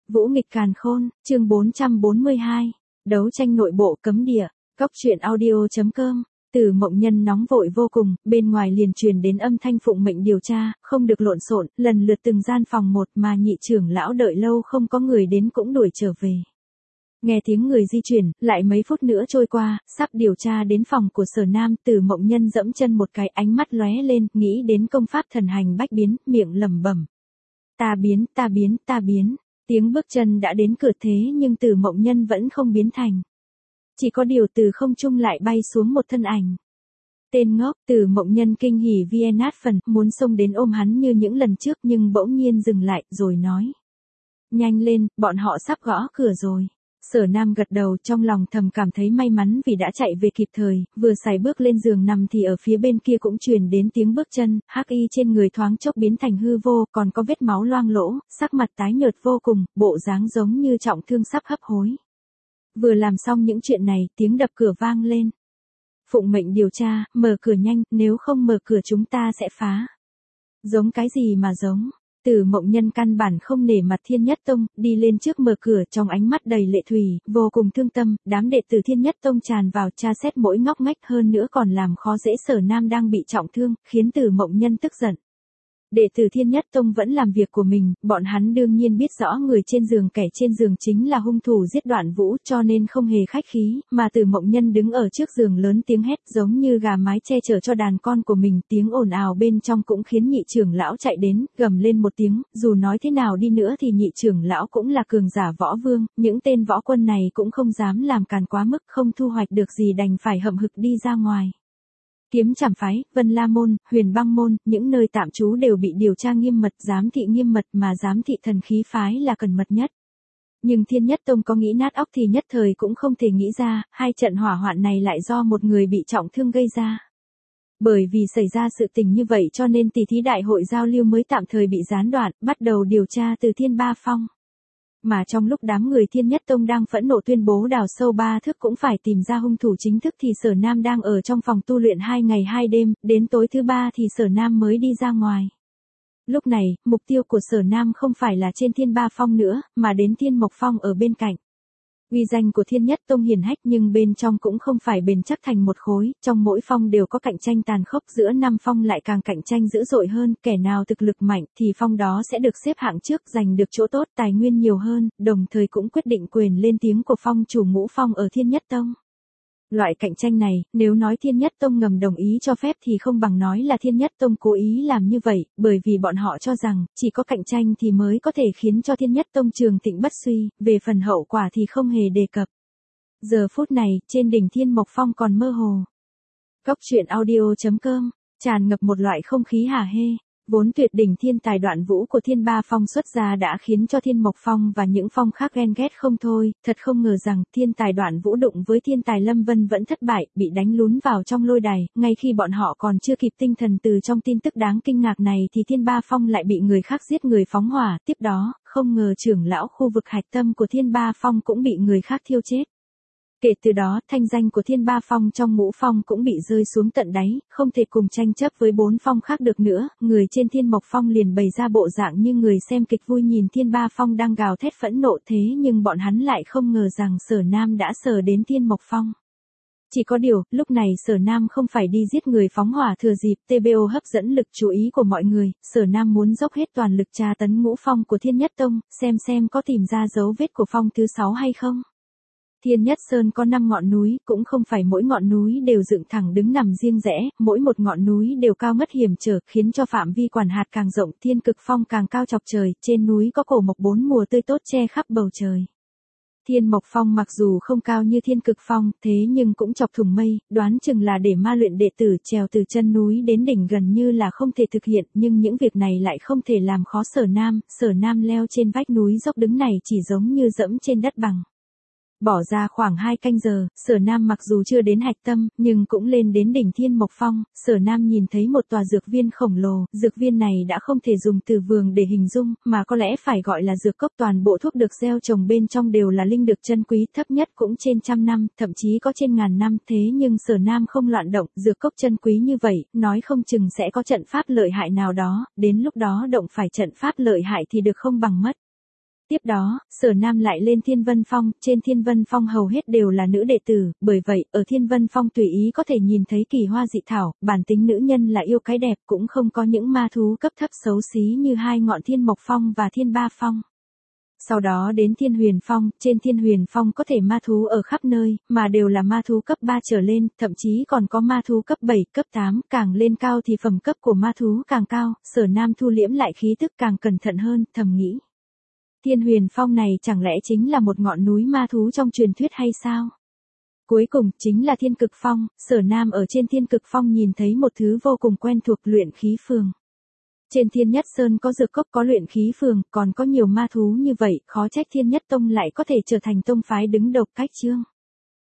Vũ nghịch càn khôn, chương 442. Đấu tranh nội bộ cấm địa. Cóc truyện audio.com. Từ Mộng Nhân nóng vội vô cùng, bên ngoài liền truyền đến âm thanh phụng mệnh điều tra, không được lộn xộn, lần lượt từng gian phòng một mà nhị trưởng lão đợi lâu không có người đến cũng đuổi trở về. Nghe tiếng người di chuyển, lại mấy phút nữa trôi qua, sắp điều tra đến phòng của Sở Nam, Từ Mộng Nhân dẫm chân một cái, ánh mắt lóe lên, nghĩ đến công pháp thần hành bách biến, miệng lẩm bẩm. Ta biến, ta biến, ta biến. Tiếng bước chân đã đến cửa thế nhưng Từ Mộng Nhân vẫn không biến thành. Chỉ có điều từ không trung lại bay xuống một thân ảnh. Tên ngốc, Từ Mộng Nhân kinh hỉ vie nát phần, muốn xông đến ôm hắn như những lần trước nhưng bỗng nhiên dừng lại, rồi nói. Nhanh lên, bọn họ sắp gõ cửa rồi. Sở Nam gật đầu, trong lòng thầm cảm thấy may mắn vì đã chạy về kịp thời, vừa sải bước lên giường nằm thì ở phía bên kia cũng truyền đến tiếng bước chân, hắc y trên người thoáng chốc biến thành hư vô, còn có vết máu loang lỗ, sắc mặt tái nhợt vô cùng, bộ dáng giống như trọng thương sắp hấp hối. Vừa làm xong những chuyện này, tiếng đập cửa vang lên. Phụng mệnh điều tra, mở cửa nhanh, nếu không mở cửa chúng ta sẽ phá. Giống cái gì mà giống? Từ Mộng Nhân căn bản không nể mặt Thiên Nhất Tông, đi lên trước mở cửa, trong ánh mắt đầy lệ thủy, vô cùng thương tâm, đám đệ tử Thiên Nhất Tông tràn vào tra xét mỗi ngóc ngách, hơn nữa còn làm khó dễ Sở Nam đang bị trọng thương, khiến Từ Mộng Nhân tức giận. Đệ tử Thiên Nhất Tông vẫn làm việc của mình, bọn hắn đương nhiên biết rõ người trên giường kẻ trên giường chính là hung thủ giết Đoạn Vũ, cho nên không hề khách khí, mà Từ Mộng Nhân đứng ở trước giường lớn tiếng hét giống như gà mái che chở cho đàn con của mình, tiếng ồn ào bên trong cũng khiến nhị trưởng lão chạy đến, gầm lên một tiếng, dù nói thế nào đi nữa thì nhị trưởng lão cũng là cường giả võ vương, những tên võ quân này cũng không dám làm càn quá mức, không thu hoạch được gì đành phải hậm hực đi ra ngoài. Kiếm Trảm phái, Vân La môn, Huyền Băng môn, những nơi tạm trú đều bị điều tra nghiêm mật, giám thị nghiêm mật, mà giám thị Thần Khí phái là cẩn mật nhất. Nhưng Thiên Nhất Tông có nghĩ nát óc thì nhất thời cũng không thể nghĩ ra, hai trận hỏa hoạn này lại do một người bị trọng thương gây ra. Bởi vì xảy ra sự tình như vậy cho nên tỷ thí đại hội giao lưu mới tạm thời bị gián đoạn, bắt đầu điều tra từ Thiên Ba Phong. Mà trong lúc đám người Thiên Nhất Tông đang phẫn nộ tuyên bố đào sâu 3 thước cũng phải tìm ra hung thủ chính thức thì Sở Nam đang ở trong phòng tu luyện 2 ngày 2 đêm, đến tối thứ 3 thì Sở Nam mới đi ra ngoài. Lúc này, mục tiêu của Sở Nam không phải là trên Thiên Ba Phong nữa, mà đến Thiên Mộc Phong ở bên cạnh. Uy danh của Thiên Nhất Tông hiển hách nhưng bên trong cũng không phải bền chắc thành một khối, trong mỗi phong đều có cạnh tranh tàn khốc, giữa 5 phong lại càng cạnh tranh dữ dội hơn, kẻ nào thực lực mạnh thì phong đó sẽ được xếp hạng trước, giành được chỗ tốt, tài nguyên nhiều hơn, đồng thời cũng quyết định quyền lên tiếng của phong chủ ngũ phong ở Thiên Nhất Tông. Loại cạnh tranh này, nếu nói Thiên Nhất Tông ngầm đồng ý cho phép thì không bằng nói là Thiên Nhất Tông cố ý làm như vậy, bởi vì bọn họ cho rằng, chỉ có cạnh tranh thì mới có thể khiến cho Thiên Nhất Tông trường thịnh bất suy, về phần hậu quả thì không hề đề cập. Giờ phút này, trên đỉnh Thiên Mộc Phong còn mơ hồ. Cóc truyện audio.com, tràn ngập một loại không khí hả hê. Vốn tuyệt đỉnh thiên tài Đoạn Vũ của Thiên Ba Phong xuất ra đã khiến cho Thiên Mộc Phong và những phong khác ghen ghét không thôi, thật không ngờ rằng thiên tài Đoạn Vũ đụng với thiên tài Lâm Vân vẫn thất bại, bị đánh lún vào trong lôi đài, ngay khi bọn họ còn chưa kịp tinh thần từ trong tin tức đáng kinh ngạc này thì Thiên Ba Phong lại bị người khác giết người phóng hỏa, tiếp đó, không ngờ trưởng lão khu vực hạch tâm của Thiên Ba Phong cũng bị người khác thiêu chết. Kể từ đó, thanh danh của Thiên Ba Phong trong ngũ phong cũng bị rơi xuống tận đáy, không thể cùng tranh chấp với 4 phong khác được nữa, người trên Thiên Mộc Phong liền bày ra bộ dạng như người xem kịch vui nhìn Thiên Ba Phong đang gào thét phẫn nộ thế nhưng bọn hắn lại không ngờ rằng Sở Nam đã sờ đến Thiên Mộc Phong. Chỉ có điều, lúc này Sở Nam không phải đi giết người phóng hỏa thừa dịp, TBO hấp dẫn lực chú ý của mọi người, Sở Nam muốn dốc hết toàn lực tra tấn ngũ phong của Thiên Nhất Tông, xem có tìm ra dấu vết của phong thứ 6 hay không. Thiên Nhất Sơn có 5 ngọn núi, cũng không phải mỗi ngọn núi đều dựng thẳng đứng nằm riêng rẽ, mỗi một ngọn núi đều cao ngất hiểm trở, khiến cho phạm vi quản hạt càng rộng, Thiên Cực Phong càng cao chọc trời, trên núi có cổ mộc 4 mùa tươi tốt che khắp bầu trời. Thiên Mộc Phong mặc dù không cao như Thiên Cực Phong, thế nhưng cũng chọc thủng mây, đoán chừng là để ma luyện đệ tử trèo từ chân núi đến đỉnh gần như là không thể thực hiện, nhưng những việc này lại không thể làm khó Sở Nam leo trên vách núi dốc đứng này chỉ giống như dẫm trên đất bằng. Bỏ ra khoảng 2 canh giờ, Sở Nam mặc dù chưa đến hạch tâm, nhưng cũng lên đến đỉnh Thiên Mộc Phong, Sở Nam nhìn thấy một tòa dược viên khổng lồ, dược viên này đã không thể dùng từ vườn để hình dung, mà có lẽ phải gọi là dược cốc, toàn bộ thuốc được gieo trồng bên trong đều là linh dược chân quý, thấp nhất cũng trên 100 năm, thậm chí có trên 1000 năm, thế nhưng Sở Nam không loạn động, dược cốc chân quý như vậy, nói không chừng sẽ có trận pháp lợi hại nào đó, đến lúc đó động phải trận pháp lợi hại thì được không bằng mất. Tiếp đó, Sở Nam lại lên Thiên Vân Phong, trên Thiên Vân Phong hầu hết đều là nữ đệ tử, bởi vậy, ở Thiên Vân Phong tùy ý có thể nhìn thấy kỳ hoa dị thảo, bản tính nữ nhân là yêu cái đẹp cũng không có những ma thú cấp thấp xấu xí như hai ngọn Thiên Mộc Phong và Thiên Ba Phong. Sau đó đến Thiên Huyền Phong, trên Thiên Huyền Phong có thể ma thú ở khắp nơi, mà đều là ma thú cấp 3 trở lên, thậm chí còn có ma thú cấp 7, cấp 8, càng lên cao thì phẩm cấp của ma thú càng cao, Sở Nam thu liễm lại khí tức càng cẩn thận hơn, thầm nghĩ. Thiên Huyền Phong này chẳng lẽ chính là một ngọn núi ma thú trong truyền thuyết hay sao? Cuối cùng, chính là Thiên Cực Phong, Sở Nam ở trên Thiên Cực Phong nhìn thấy một thứ vô cùng quen thuộc luyện khí phường. Trên Thiên Nhất Sơn có dược cốc có luyện khí phường, còn có nhiều ma thú như vậy, khó trách Thiên Nhất Tông lại có thể trở thành tông phái đứng đầu cách chương.